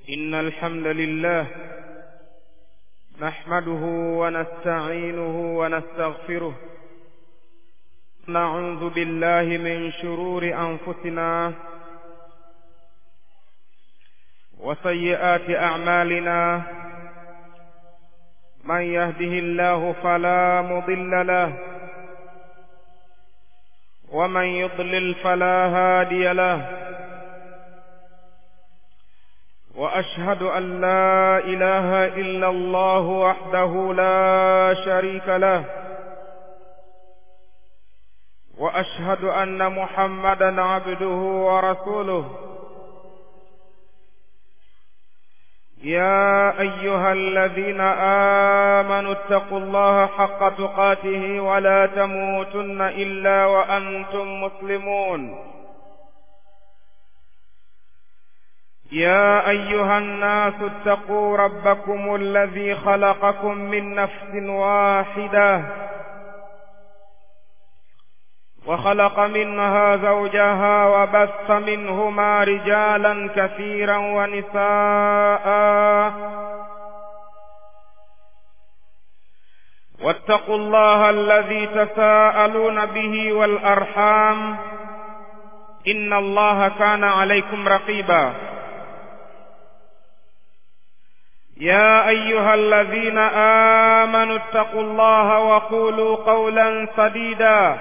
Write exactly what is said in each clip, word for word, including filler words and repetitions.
إن الحمد لله نحمده ونستعينه ونستغفره، نعوذ بالله من شرور أنفسنا وسيئات أعمالنا، من يهده الله فلا مضل له ومن يضلل فلا هادي له، وأشهد أن لا إله إلا الله وحده لا شريك له، وأشهد أن محمدا عبده ورسوله. يا أيها الذين آمنوا اتقوا الله حق تقاته ولا تموتن إلا وأنتم مسلمون. يا أيها الناس اتقوا ربكم الذي خلقكم من نفس واحدة وخلق منها زوجها وبث منهما رجالا كثيرا ونساء، واتقوا الله الذي تساءلون به والأرحام، إن الله كان عليكم رقيبا. يا أيها الذين آمنوا اتقوا الله وقولوا قولا سديدا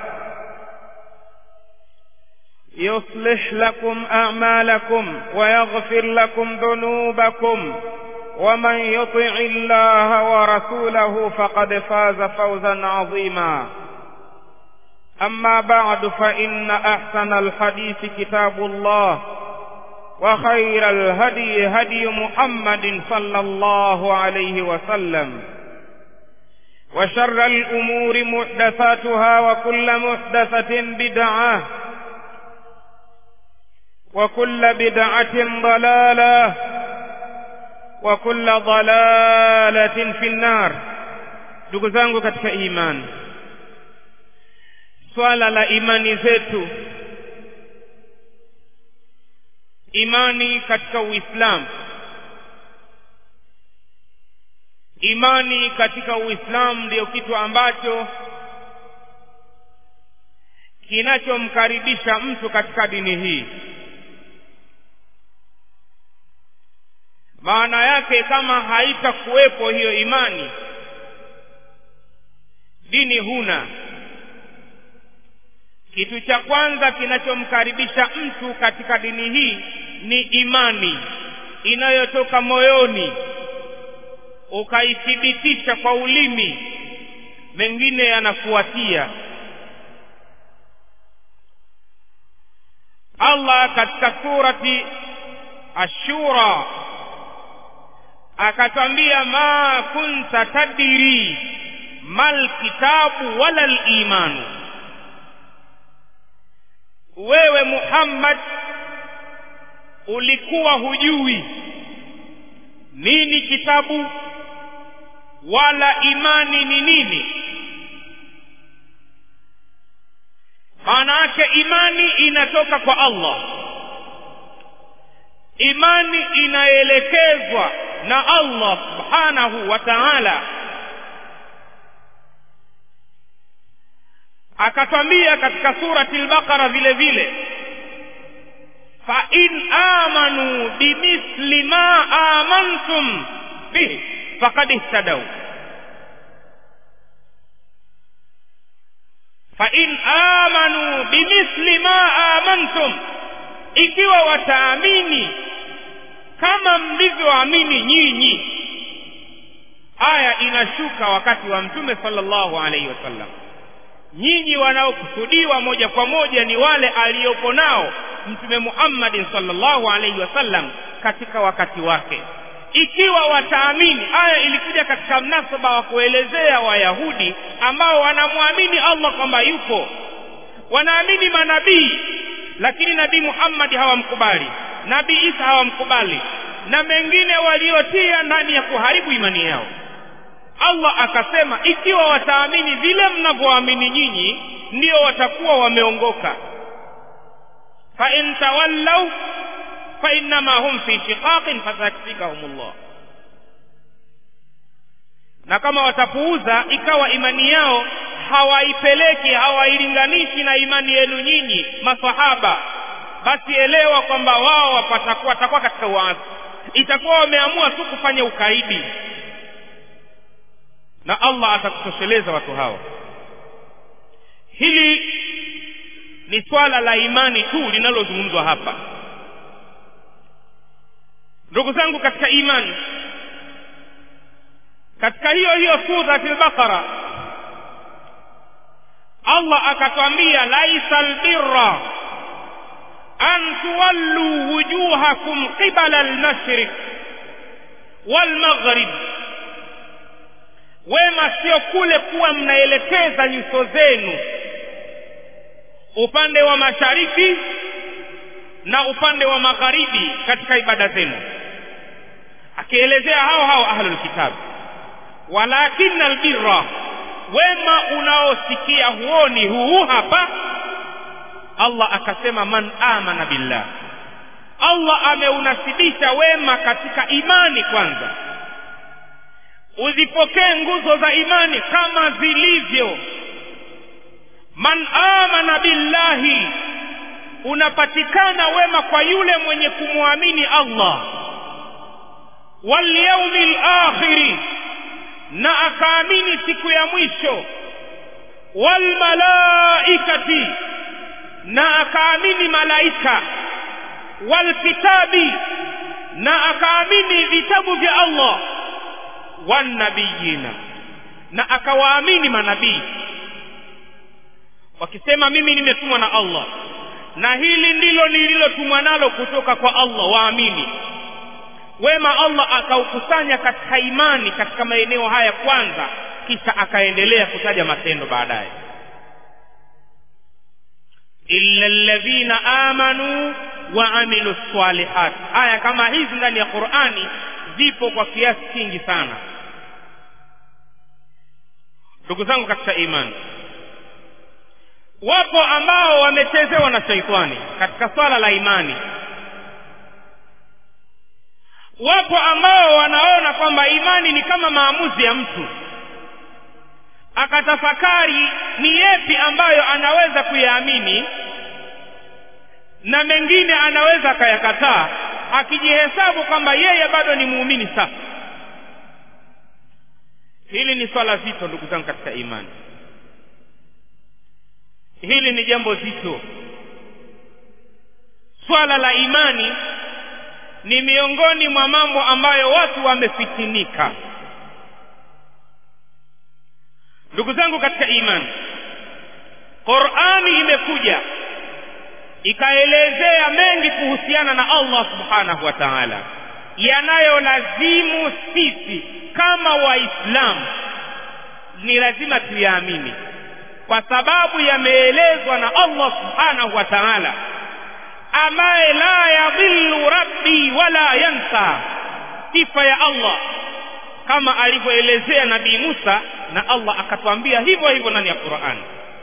يصلح لكم أعمالكم ويغفر لكم ذنوبكم، ومن يطع الله ورسوله فقد فاز فوزا عظيما. أما بعد، فإن أحسن الحديث كتاب الله، وخير الهدي هدي محمد صلى الله عليه وسلم، وشر الأمور محدثاتها، وكل محدثة بدعة، وكل بدعة ضلالة، وكل ضلالة في النار. Ndugu zangu katika imani, swala la imani zetu, imani katika Uislamu, imani katika Uislamu ndio kitu ambacho kinachomkaribisha mtu katika dini hii. Maana yake, kama haitakuwepo hiyo imani, dini huna. Kitu cha kwanza kinachomkaribisha mtu katika dini hii ni imani inayotoka moyoni, ukaithibitisha kwa ulimi, mengine yanafuatia. Allah katika surati Ash-Shura akatwambia, ma kunta tadiri mal kitabu wala al-imanu. Wewe Muhammad ulikuwa hujui nini kitabu wala imani ni nini. Maana yake imani inatoka kwa Allah, imani inaelekezwa na Allah subhanahu wa ta'ala. Akatwambia katika surati al-Baqara vile vile, fa in amanu bimithli ma amantum bihi faqad ihtadaw. Fa in amanu bimithli ma amantum, ikiwa wataamini kama mlivyoamini nyinyi. Aya inashuka wakati wa Mtume sallallahu alaihi wasallam. Nyinyi wanaokusudiwa moja kwa moja ni wale aliopo nao Mtume Muhammad sallallahu alaihi wasallam katika wakati wake. Ikiwa wataamini, aya ilikuja katika mnasaba wa kuelezea Wayahudi ambao wanamwamini Allah kwamba yupo, wanaamini manabii, lakini Nabii Muhammad hawamkubali, Nabii Isa hawamkubali, na mengine waliotia ndani ya kuharibu imani yao. Allah akasema, ikiwa wataamini vile mnavyoamini nyinyi, ndio watakuwa wameongoka. fa in tawallaw fa innama hum fi shiqaqin fasayakfikahumullah. Na kama watapuuza ikawa imani yao hawaipeleki, hawailinganishi na imani yenu nyinyi maswahaba, basi elewa kwamba wao wapatakuwa watakuwa katika uasi. Itakuwa wameamua tu kufanya ukaidi, na Allah atakutosheleza watu hao. Hili ni swala la imani tu linalozungumzwa hapa. Ndugu zangu katika imani, katika hiyo hiyo sura al-Baqara Allah akatwambia laisal birra an tuwallu wujuhakum qibala al-mashriq wal maghrib, wema sio kule kuwa mnaelekeza nyuso zenu upande wa mashariki na upande wa magharibi katika ibada zenu. Akielezea hao hao ahlul kitab, walakin albirra, wema unaosikia huoni huu hapa. Allah akasema man amana billah, Allah ameunasibisha wema katika imani. Kwanza uzipokee nguzo za imani kama zilivyo. Man amana billahi, unapatikana wema kwa yule mwenye kumwamini Allah. Wal yawmil akhir, na akaamini siku ya mwisho. Wal malaikati, na akaamini malaika. Wal kitabi, na akaamini vitabu vya Allah. Wan nabiyina, na akawaamini manabii. Wakisema mimi nimetumwa na Allah na hili ndilo nililotumwa nalo kutoka kwa Allah, waamini. Wema Allah akaukusanya katika imani katika maeneo haya kwanza, kisha akaendelea kutaja matendo baadaye. illa alladhina amanu wa amilus salihat. Aya kama hizi ndani ya Qur'ani zipo kwa kiasi kingi sana. Ndugu zangu katika imani, wapo ambao wamechezewa na shaitani katika swala la imani. Wapo ambao wanaona kwamba imani ni kama maamuzi ya mtu, akatafakari ni yapi ambayo anaweza kuyaamini na mengine anaweza akayakataa, akijihesabu kwamba yeye bado ni muumini safi. Hili ni swala zito ndugu zangu katika imani. Hili ni jambo zito. Swala la imani ni miongoni mwa mambo ambayo watu wamefitinika. Ndugu zangu katika imani, Qur'ani imekuja ikaelezea mengi kuhusiana na Allah subhanahu wa ta'ala, yanayolazimu sisi kama Waislamu ni lazima tuyaamini, kwa sababu yameelezwa na Allah subhanahu wa ta'ala, ambaye la yadhillu rabbi wala yansa. Sifa ya Allah kama alivyoelezea Nabii Musa, na Allah akatuambia hivyo hivyo ndani ya Qur'an.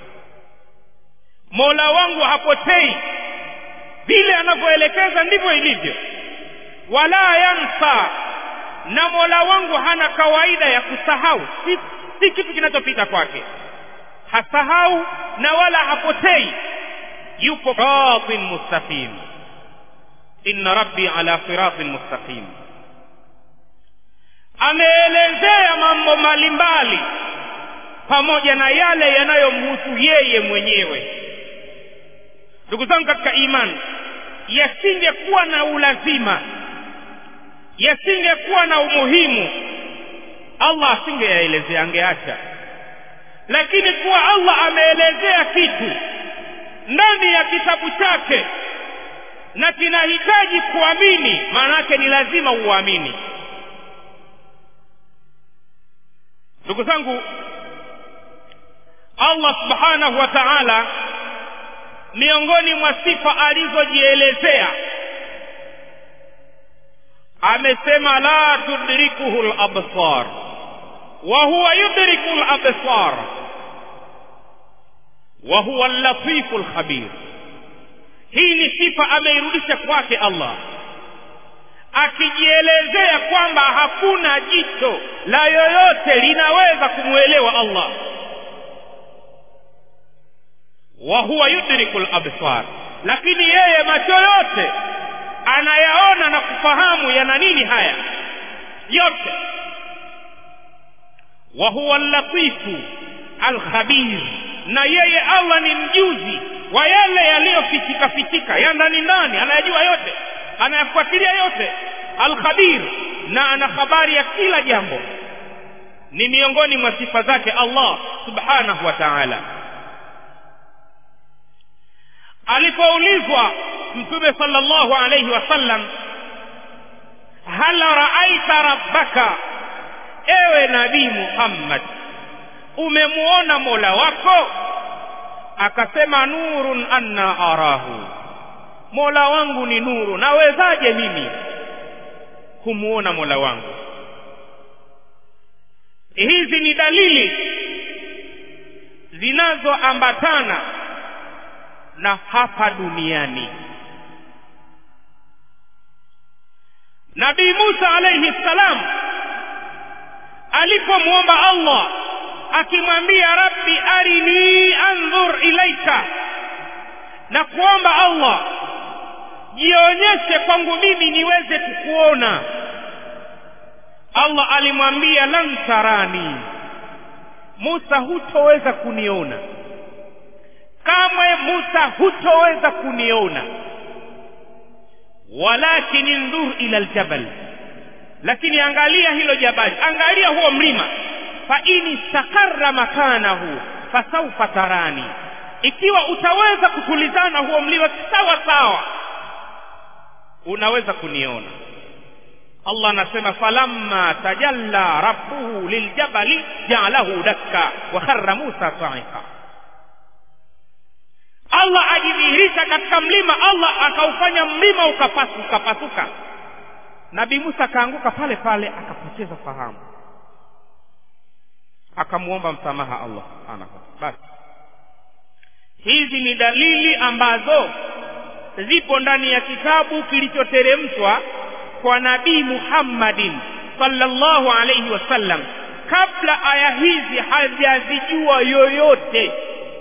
Mola wangu hapotei, vile anavyoelekeza ndivyo ilivyo. Wala yansa, na Mola wangu hana kawaida ya kusahau, si, si kitu kinachopita kwake. Hasahau na wala hapotei, yupo siratin mustaqim. Inna rabbi ala siratin mustaqim. Ameelezea mambo mbalimbali pamoja na yale yanayomhusu yeye mwenyewe. Ndugu zangu katika imani, yasingekuwa na ulazima, yasingekuwa na umuhimu, Allah asingeyaelezea, angeacha. Lakini kuwa Allah ameelezea kitu ndani ya kitabu chake na kinahitaji kuamini, maana yake ni lazima uamini. Ndugu zangu, Allah subhanahu wa ta'ala miongoni mwa sifa alizojielezea amesema la tudrikuhu al-absar wa huwa yudriku al-absar wa huwa al-latifu al-khabir. Hii ni sifa ameirudisha kwake Allah, akijielezea kwamba hakuna jicho la yoyote linaweza kumuelewa Allah. Wa huwa yudrikul absar, lakini yeye macho yote anayaona na kufahamu yana nini haya yote. Wa huwa al-latifu al-khabir, na yeye Allah ni mjuzi wa yale yaliyofichika fichika ya ndani ndani, anayajua yote, anayafuatilia yote. Al-khabir, na ana habari ya kila jambo. Ni miongoni mwa sifa zake Allah subhanahu wa ta'ala. Alipoulizwa Mtume sallallahu alayhi wasallam, hal ra'aita rabbaka, ewe Nabii Muhammad, umemuona Mola wako? Akasema, nurun anna arahu, Mola wangu ni nuru, nawezaje mimi kumuona Mola wangu? Hizi ni dalili zinazoambatana na hapa duniani. Nabii Musa alayhi salam alipomuomba Allah akimwambia, rabbi arini anzur ilaika, na kuomba Allah jionyeshe kwangu mimi niweze kukuona, Allah alimwambia, lan tarani, Musa hutoweza kuniona kamwe, Musa hutoweza kuniona, walakin inzur ila aljabal, lakini angalia hilo jabali, angalia huo mlima, fa in istakarra makanahu fasawfa tarani, ikiwa utaweza kutulizana huo mlima sawa sawa unaweza kuniona. Allah anasema, falamma tajalla rabbuhu liljabali ja'alahu dakka wa kharra Musa sa'iqa. Allah ajidhihirisha katika mlima, Allah akaufanya mlima ukapasuka ukapasuka. Nabii Musa akaanguka pale pale, akapoteza fahamu, akamuomba msamaha Allah subhanahu. Basi hizi ni dalili ambazo zipo ndani ya kitabu kilichoteremshwa kwa Nabii Muhammadin sallallahu alayhi wasallam, kabla aya hizi hajazijua yoyote,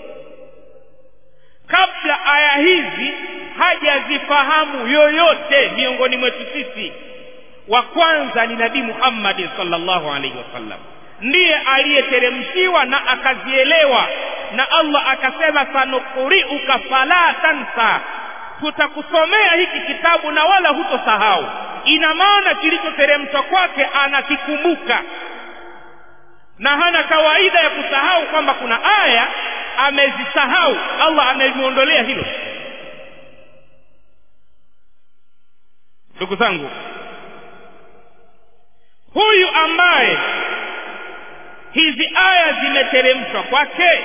kabla aya hizi hajazifahamu yoyote miongoni mwetu sisi. Wa kwanza ni Nabii Muhammad sallallahu alayhi wasallam, ndiye aliyeteremshiwa na akazielewa, na Allah akasema, sanuqri'uka fala tansa, tutakusomea hiki kitabu na wala hutosahau. Ina maana kilichoteremshwa kwake anakikumbuka, na hana kawaida ya kusahau kwamba kuna aya amezisahau. Allah amemuondolea hilo. Ndugu zangu, huyu ambaye hizi aya zimeteremshwa kwake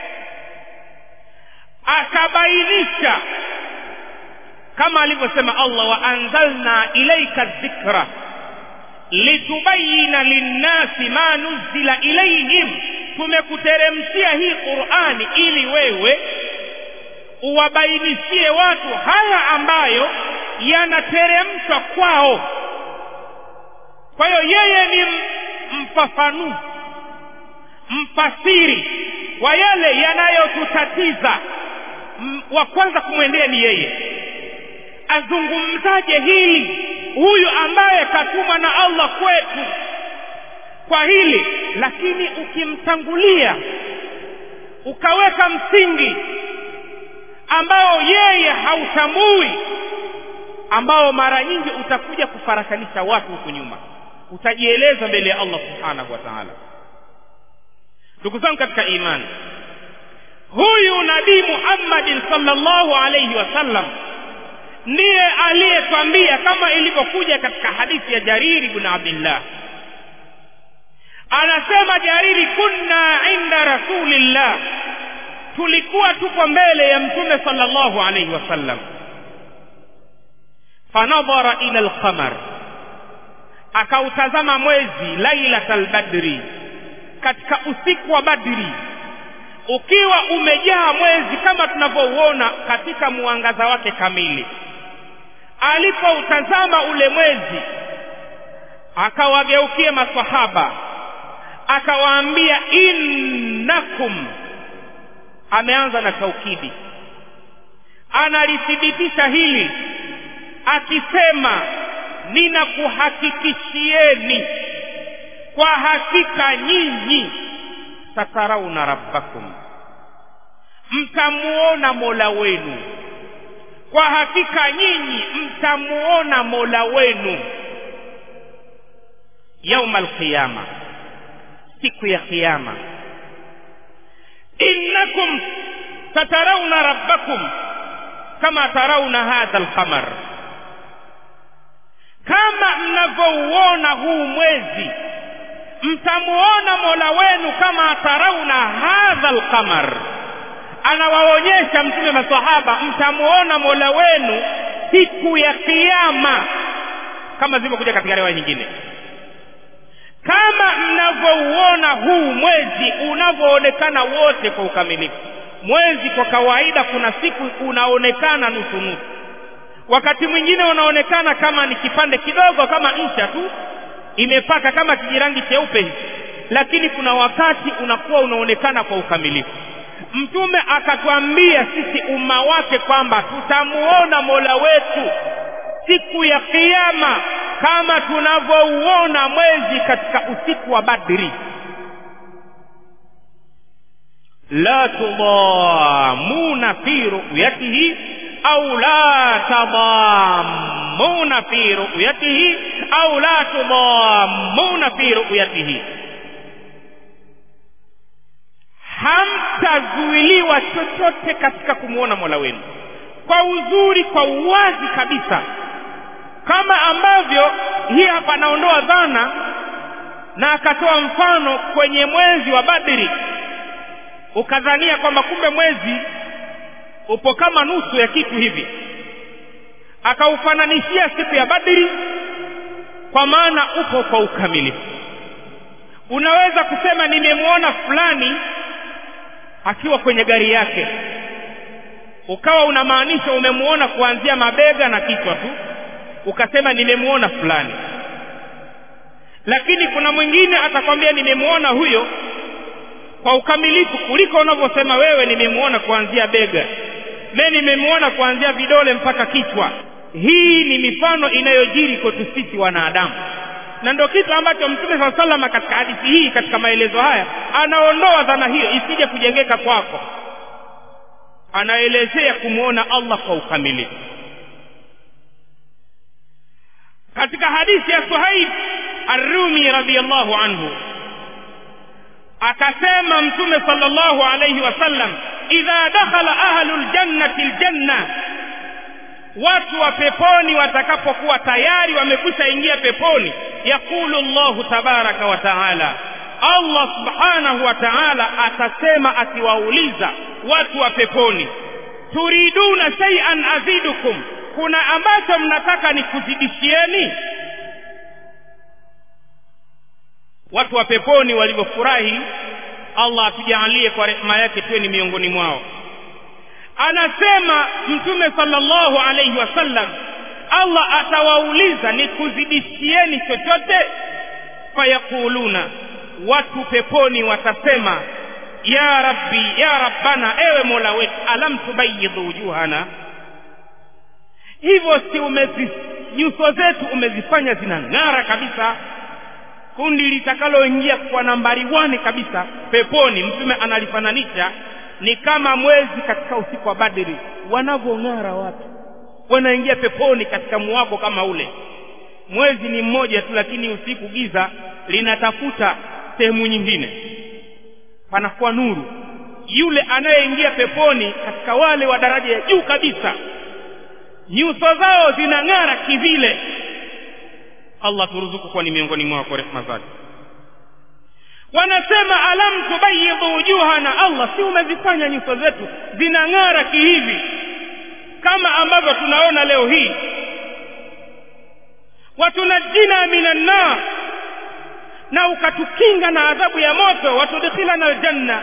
akabainisha, kama alivyosema Allah, wa anzalna ilayka dhikra litubayyana linnasi ma nuzila ilayhim, tumekuteremshia hii Qur'ani ili wewe uwabainishie watu haya ambayo yanateremshwa kwao. Kwa hiyo yeye ni mfafanuzi, mfasiri wa yale yanayotutatiza. Wa kwanza kumwendea ni yeye, azungumzaje hili huyu ambaye katumwa na Allah kwetu kwa hili. Lakini ukimtangulia ukaweka msingi ambao yeye hautambui, ambao mara nyingi utakuja kufarakanisha watu huko nyuma, utajieleza mbele ya Allah subhanahu wa ta'ala. Ndugu zangu katika imani, huyu Nabii Muhammad sallallahu alayhi wasallam ndiye aliyetwambia, kama ilivyokuja katika hadithi ya Jarir ibn Abdullah. Anasema Jariri, kunna inda rasulillah, tulikuwa tupo mbele ya Mtume sallallahu alayhi wasallam. Fanadhara ila al-qamar, akautazama mwezi lailatul badri, katika usiku wa Badri, ukiwa umejaa mwezi kama tunavyouona katika muangaza wake kamili. alipoutazama ule mwezi akawageukia maswahaba akawaambia innakum, ameanza na taukidi, analithibitisha hili akisema ninakuhakikishieni kwa hakika nyinyi satarauna rabbakum, mtamuona Mola wenu, kwa hakika nyinyi mtamuona Mola wenu yaum al-qiyama, siku ya kiyama. Innakum satarauna rabbakum kama tarauna hadha al-qamar, kama mnavyouona huu mwezi mtamuona Mola wenu kama tarauna hadha al-qamar. Anawaonyesha mtume maswahaba mtamuona Mola wenu siku ya kiyama, kama zilivyokuja katika riwaya nyingine. Kama mnavyouona huu mwezi unavyoonekana wote kwa ukamilifu. Mwezi kwa kawaida kuna siku unaonekana nusu nusu, wakati mwingine unaonekana kama ni kipande kidogo, kama ncha tu imepaka kama kijirangi cheupe hivi, lakini kuna wakati unakuwa unaonekana kwa ukamilifu. Mtume akatuambia sisi umma wake kwamba tutamuona Mola wetu siku ya kiyama kama tunavyouona mwezi katika usiku wa Badri. La tudamuna fi ru'yatihi au la tadamuna fi ru'yatihi au la tudamuna fi ru'yatihi, hamtazuiliwa chochote katika kumuona Mola wenu kwa uzuri, kwa uwazi kabisa, kama ambavyo hii hapa naondoa dhana na akatoa mfano kwenye mwezi wa Badri, ukadhania kwamba kumbe mwezi upo kama nusu ya kitu hivi, akaufananishia siku ya Badri kwa maana upo kwa ukamilifu. Unaweza kusema nimemuona fulani akiwa kwenye gari yake, ukawa unamaanisha umemuona kuanzia mabega na kichwa tu, ukasema nimemuona fulani. Lakini kuna mwingine atakwambia nimemuona huyo kwa ukamilifu kuliko unavyosema wewe nimemuona kuanzia bega, mimi nimemuona kuanzia vidole mpaka kichwa. Hii ni mifano inayojiri kwetu sisi wanadamu, na ndio kitu ambacho Mtume sallallahu alaihi wasallam katika hadithi hii, katika maelezo haya, anaondoa dhana hiyo isije kujengeka kwako. Anaelezea kumuona Allah kwa ukamilifu. Katika hadithi ya Suhaib Ar-Rumi radhiyallahu anhu akasema Mtume sallallahu alayhi wasallam, idha dakhala ahlul jannati aljanna, watu wa peponi watakapokuwa tayari wamekwisha ingia peponi, yakulu Allahu tabaraka wa taala, Allah subhanahu wa ta'ala atasema akiwauliza watu wa peponi, turiduna shay'an azidukum, kuna ambacho mnataka nikuzidishieni? Watu wa peponi walivyofurahi, Allah atujalie kwa rehema yake tuwe ni miongoni mwao. Anasema Mtume sallallahu alayhi wasallam, Allah atawauliza nikuzidishieni chochote? Fayakuluna, watu peponi watasema, ya rabbi ya rabbana, ewe Mola wetu, alam tubayyid wujuhana, hivyo si umezi nyuso zetu umezifanya zinang'ara kabisa? Kundi litakaloingia kwa nambari wani kabisa peponi, Mtume analifananisha ni kama mwezi katika usiku wa Badri, wanavong'ara watu wanaingia peponi katika muwako kama ule. Mwezi ni mmoja tu, lakini usiku giza linatafuta sehemu nyingine, panakuwa nuru. Yule anayeingia peponi katika wale wa daraja ya juu kabisa, nyuso zao zinang'ara kivile. Allah turuzuku kwa ni miongoni mwao kwa rehema zake. Wanasema alam tubayyid wujuhana, Allah si umezifanya nyuso zetu zinang'ara kihivi kama ambavyo tunaona leo hii? Watunajina minan nar, na ukatukinga na adhabu ya moto. Watudkhilana aljanna,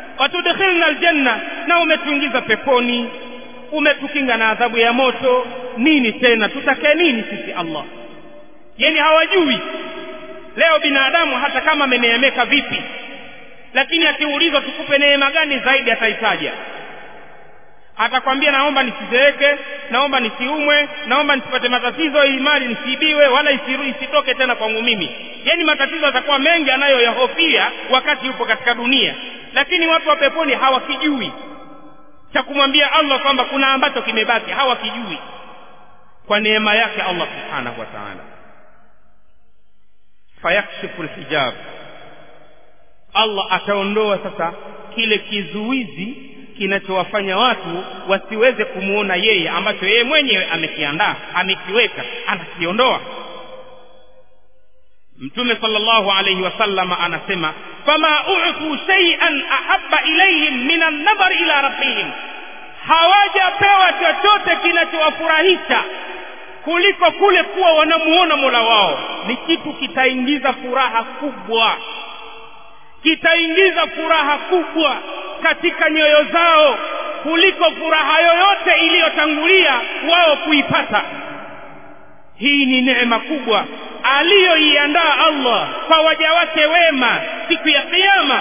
watudkhilna aljanna, na umetuingiza peponi, umetukinga na adhabu ya moto. nini tena, tutake nini sisi Allah? Yani hawajui. Leo binadamu hata kama ameneemeka vipi, lakini akiulizwa tukupe neema gani zaidi, ataitaja. Atakwambia naomba nisizeeke, naomba nisiumwe, naomba nisipate matatizo, ili mali nisiibiwe wala isirudi isitoke tena kwangu mimi. Yani matatizo yatakuwa mengi anayoyahofia wakati yupo katika dunia. Lakini watu wa peponi hawakijui cha kumwambia Allah kwamba kuna ambacho kimebaki, hawakijui. Kwa neema yake Allah subhanahu wa ta'ala, fayakshifu alhijab, Allah ataondoa sasa kile kizuizi kinachowafanya watu wasiweze kumuona yeye, ambacho yeye mwenyewe amekiandaa, amekiweka, anakiondoa. Mtume sallallahu alayhi wasallam anasema, fama u'tu shay'an ahabba ilayhim min an-nadhar ila rabbihim, hawajapewa chochote kinachowafurahisha kuliko kule kuwa wanamuona Mola wao. Ni kitu kitaingiza furaha kubwa, kitaingiza furaha kubwa katika nyoyo zao kuliko furaha yoyote iliyotangulia wao kuipata. Hii ni neema kubwa aliyoiandaa Allah kwa waja wake wema siku ya kiyama.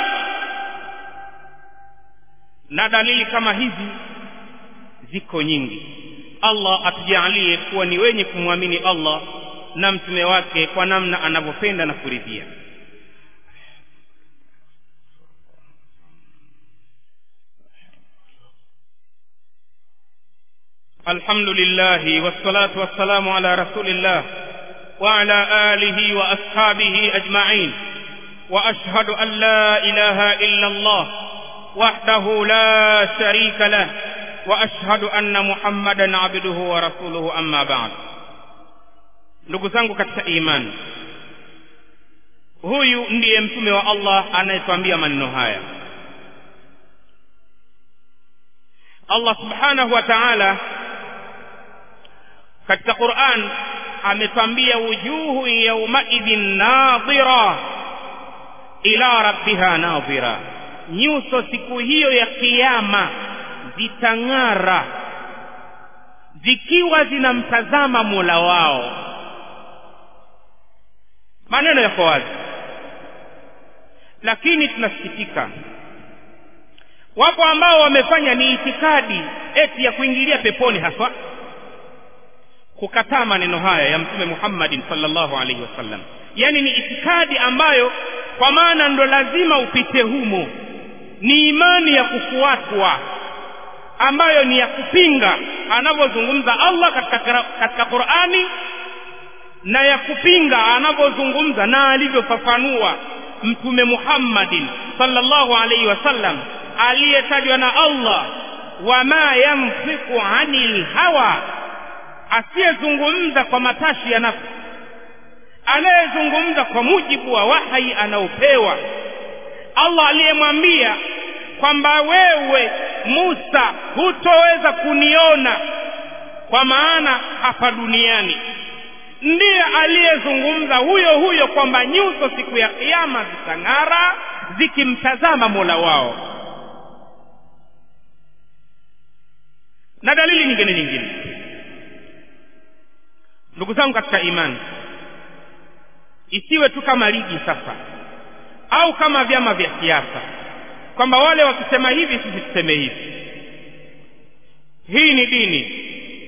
Na dalili kama hizi ziko nyingi. Allah atujalie kuwa ni wenye kumwamini Allah na mtume wake kwa namna anavyopenda na kuridhia. Alhamdulillah wassalatu wassalamu ala rasulillah wa ala alihi wa ashabihi ajma'in, wa ashhadu an la ilaha illa Allah wahdahu la sharika lah, wa ashhadu anna Muhammadan abduhu wa rasuluhu, amma ba'd. Ndugu zangu katika imani, huyu ndiye mtume wa Allah anayetuambia maneno haya. Allah subhanahu wa ta'ala katika Qur'an ametuambia, wujuhu yawma idhin nadhira ila rabbiha nadhira, nyuso siku hiyo ya kiyama zitang'ara zikiwa zinamtazama Mola wao. Maneno yako wazi, lakini tunasikitika, wapo ambao wamefanya ni itikadi eti ya kuingilia peponi, haswa kukataa maneno haya ya Mtume Muhammadin sallallahu alaihi wasallam. Yani ni itikadi ambayo kwa maana ndo lazima upite humo, ni imani ya kufuatwa, ambayo ni ya kupinga anavyozungumza Allah katika katika Qur'ani, na ya kupinga anavyozungumza na alivyofafanua Mtume Muhammadin sallallahu alaihi wasallam, aliyetajwa na Allah, wama yanfiqu anil hawa, asiyezungumza kwa matashi ya nafsi, anayezungumza kwa mujibu wa wahi anaopewa. Allah aliyemwambia kwamba wewe Musa hutoweza kuniona kwa maana hapa duniani, ndiye aliyezungumza huyo huyo kwamba nyuso siku ya kiyama zitang'ara zikimtazama Mola wao. Na dalili nyingine nyingine, ndugu zangu katika imani, isiwe tu kama ligi sasa au kama vyama vya siasa kwamba wale wakisema hivi sisi tuseme hivi. Hii ni dini,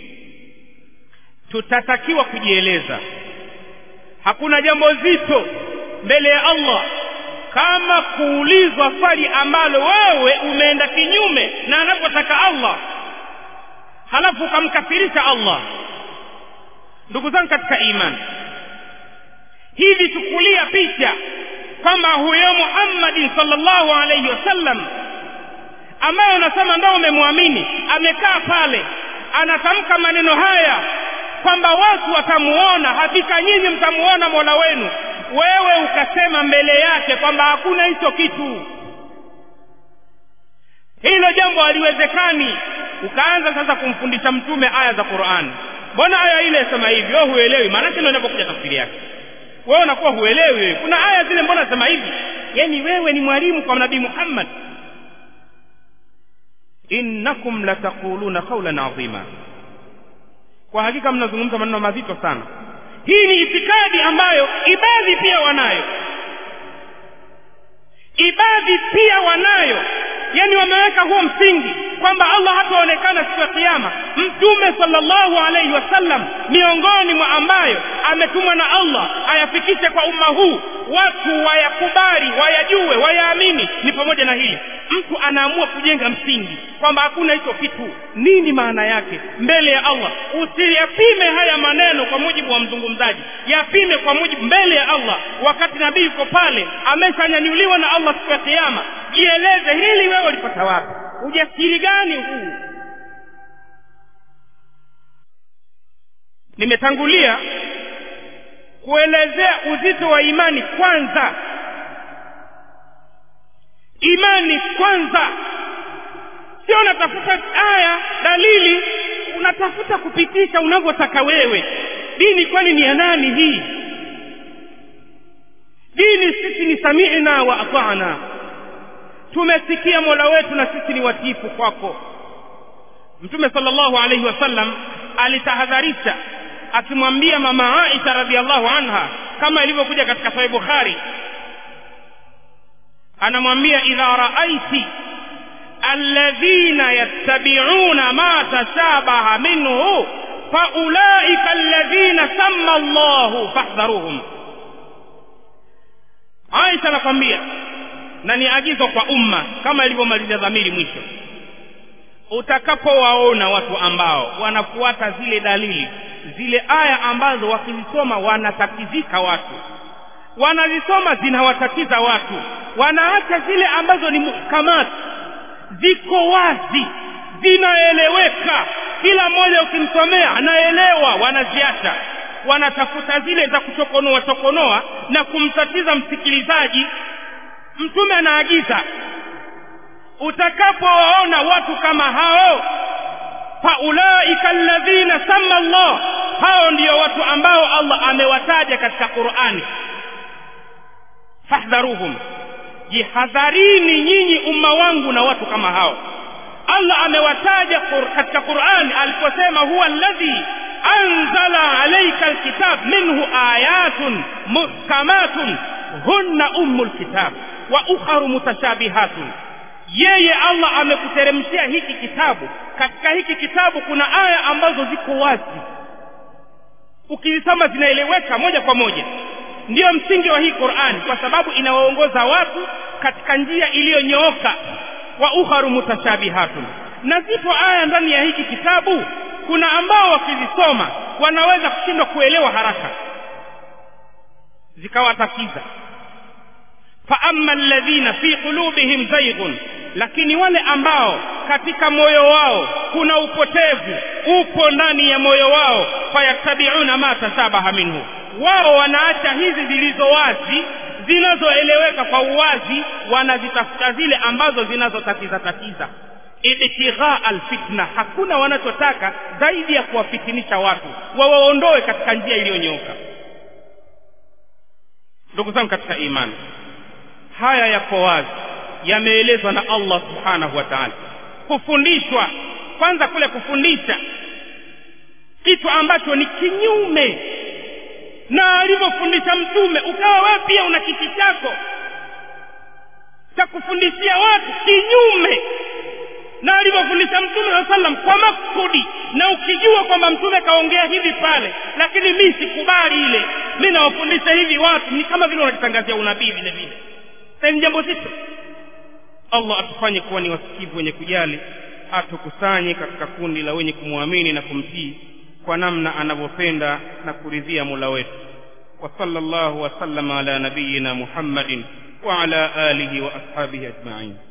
tutatakiwa kujieleza. Hakuna jambo zito mbele ya Allah kama kuulizwa swali ambalo wewe umeenda kinyume na anapotaka Allah, halafu kumkafirisha Allah. Ndugu zangu katika imani, hivi chukulia picha kwamba huyo Muhammad sallallahu alayhi wasallam ambaye unasema ndio umemwamini, amekaa pale anatamka maneno haya kwamba watu watamuona, hakika nyinyi mtamuona Mola wenu, wewe ukasema mbele yake kwamba hakuna hicho kitu, hilo jambo haliwezekani. Ukaanza sasa kumfundisha mtume aya za Qur'an. Mbona aya ile sema hivi? Wewe huelewi, maana ndio inapokuja tafsiri yake. Wewe unakuwa huelewi. Kuna aya zile mbona sema hivi? Yaani wewe ni mwalimu kwa Nabii Muhammad. Innakum lataquluna qawlan azima. Kwa hakika mnazungumza maneno mazito sana. Hii ni itikadi ambayo ibadhi pia wanayo. Ibadhi pia wanayo. Yani wameweka huo msingi kwamba Allah hataonekana siku ya kiyama. Mtume sallallahu alayhi wasallam miongoni mwa ambayo ametumwa na Allah ayafikishe kwa umma huu, watu wayakubali, wayajue, wayaamini, ni pamoja na hili. Mtu anaamua kujenga msingi kwamba hakuna hicho kitu. Nini maana yake mbele ya Allah? Usiyapime haya maneno kwa mujibu wa mzungumzaji, yapime kwa mujibu mbele ya Allah. Wakati nabii yuko pale ameshanyanyuliwa na Allah siku ya kiyama, jieleze hili wewe ulipata wapi? Ujasiri gani huu? Nimetangulia kuelezea uzito wa imani kwanza. Imani kwanza. Sio unatafuta aya, dalili, unatafuta kupitisha unavyotaka wewe. Dini kwani ni ya nani hii? Dini sisi ni sami'na wa ata'na. Tumesikia Mola wetu na sisi ni watiifu kwako. Mtume sallallahu alayhi wasallam alitahadharisha akimwambia mama Aisha radhiallahu anha, kama ilivyokuja katika Sahih Bukhari, anamwambia idha ra'aiti alladhina yattabi'una ma tashabaha minhu fa ulaika alladhina samma Allahu fahdharuhum. Aisha anakwambia, na ni agizo kwa umma kama ilivyomalizia dhamiri mwisho, utakapowaona watu ambao wanafuata zile dalili, zile aya ambazo wakizisoma wanatatizika watu, wanazisoma zinawatatiza watu, wanaacha zile ambazo ni muhkamat, ziko wazi, zinaeleweka, kila mmoja ukimsomea anaelewa, wanaziacha, wanatafuta zile za kuchokonoa chokonoa na kumtatiza msikilizaji. Mtume anaagiza, utakapowaona watu kama hao, fa ulaika alladhina samma Allah, hao ndio watu ambao Allah amewataja katika Qur'ani, fahdharuhum, jihadharini nyinyi umma wangu na watu kama hao. Allah amewataja katika Qur'ani aliposema huwa alladhi anzala alayka alkitab minhu ayatun muhkamatun hunna ummul kitab wa ukharu mutashabihatun. Yeye Allah amekuteremshia hiki kitabu, katika hiki kitabu kuna aya ambazo ziko wazi, ukisoma zinaeleweka moja kwa moja. Ndio msingi wa hii Qur'ani, kwa sababu inawaongoza watu katika njia iliyonyooka. Wa ukharu mutashabihatun, na zipo aya ndani ya hiki kitabu kuna ambao wakizisoma wanaweza kushindwa kuelewa haraka, zikawatatiza. Fa amma alladhina fi qulubihim zayghun, lakini wale ambao katika moyo wao kuna upotevu, upo ndani ya moyo wao, fayattabi'una ma tashabaha minhu, wao wanaacha hizi zilizo wazi, zinazoeleweka kwa uwazi, wanazitafuta zile ambazo zinazotatiza tatiza. Ibtigha alfitna, hakuna wanachotaka zaidi ya kuwafitinisha watu, wawaondoe katika njia iliyonyooka. Ndugu zangu katika imani, haya yako wazi, yameelezwa na Allah subhanahu wa ta'ala. Kufundishwa kwanza, kule kufundisha kitu ambacho ni kinyume na alivyofundisha Mtume, ukawa wewe pia una kitu chako cha kufundishia watu kinyume na alivyofundisha Mtume sallallahu alaihi wasallam kwa maksudi, na ukijua kwamba Mtume kaongea hivi pale, lakini mimi sikubali ile, mimi nawafundisha hivi watu, ni kama vile unajitangazia unabii vile vile. Sasa ni jambo zito. Allah atufanye kuwa ni wasikivu wenye kujali, atukusanye katika kundi la wenye kumwamini na kumtii kwa namna anavyopenda na kuridhia Mola wetu. Wa sallallahu wa sallama ala nabiyyina Muhammadin wa ala alihi wa ashabihi ajma'in.